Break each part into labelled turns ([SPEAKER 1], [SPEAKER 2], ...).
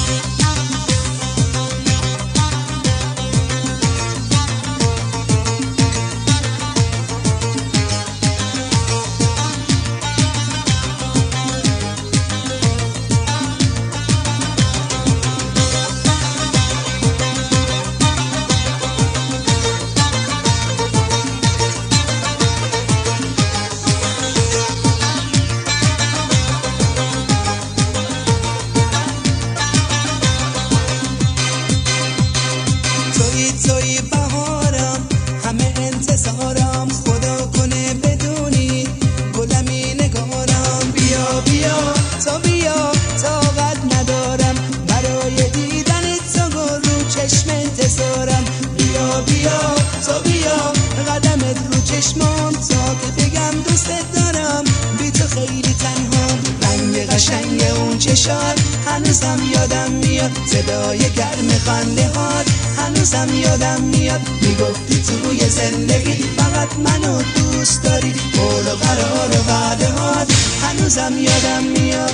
[SPEAKER 1] توی بهارم، همه انتظارم، خدا کنه بدونی گلمی نگارم. بیا بیا تا بیا، طاقت ندارم برای دیدن تو، گل رو چشم انتظارم. بیا بیا تا بیا، قدمت رو چشمام تا که بگم دوستت دارم. بی تو خیلی تنهام، رنگ قشنگ اون چشات هنوزم یادم میاد، صدای گرم خنده هات هنوزم یادم میاد. میگفتی توی زندگی فقط منو دوست داری، قول و قرار و وعده هات هنوزم یادم میاد.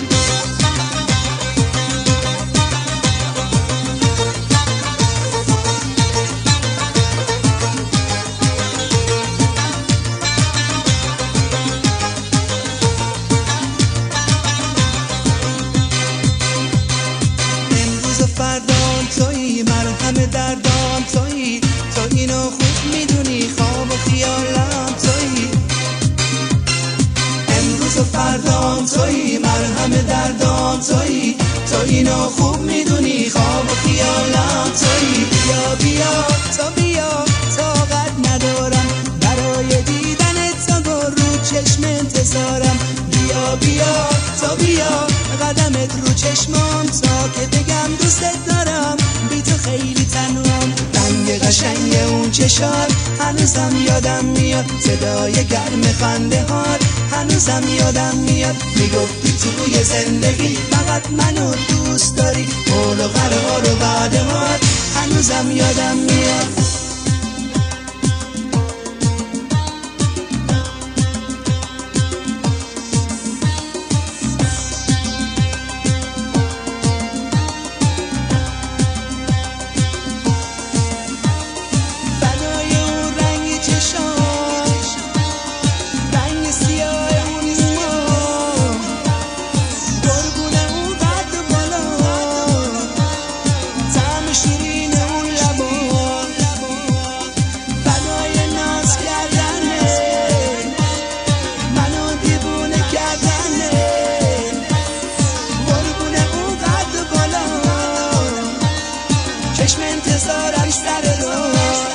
[SPEAKER 1] امروز و فردام تویی، مرهم دردام تویی، تو اینو خوب میدونی، خواب و خیالم تویی. امروز و فردام تویی، مرهم دردام تویی، تو اینو خوب میدونی، خواب و خیالم تویی. بیا بیا تا بیا، طاقت ندارم برای دیدن تو، گل رو چشم انتظارم. بیا بیا تا بیا، قدمت رو چشمام تا که بگم دوستت دارم. بی تو خیلی تنهام، رنگ قشنگ اون چشات هنوزم یادم میاد، صدای گرم خنده هات هنوزم یادم میاد. میگفتی توی زندگی فقط منو دوست داری، قول و قرار و وعده هات هنوزم یادم میاد. چشم انتظارم سر راه،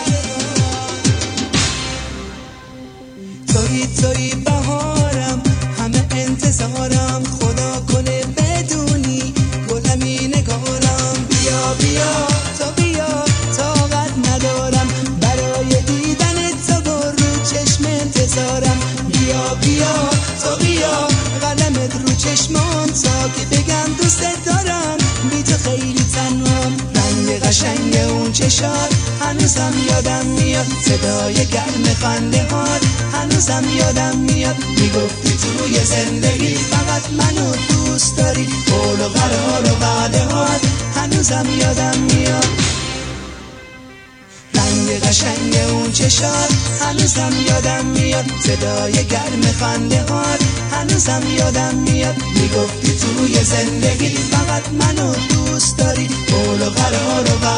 [SPEAKER 1] توی بهارم، همه انتظارم، خدا کنه بدونی گلمی نگارم. بیا بیا تا بیا، طاقت ندارم برای دیدن تو، گل رو چشم انتظارم. بیا بیا تا بیا، قدمت رو چشمام تا که بگم دوستت دارم. بی تو خیلی تنهام، رنگ قشنگ اون چشات هنوزم یادم میاد، صدای گرم خنده هات هنوزم یادم میاد. میگفتی توی زندگی فقط منو دوست داری، قول و قرار و وعده هات هنوزم یادم میاد. رنگ قشنگ اون چشات هنوزم یادم میاد، صدای گرم خنده هات هنوزم یادم میاد. میگفتی توی زندگی فقط منو دوست داری، قول و قرار و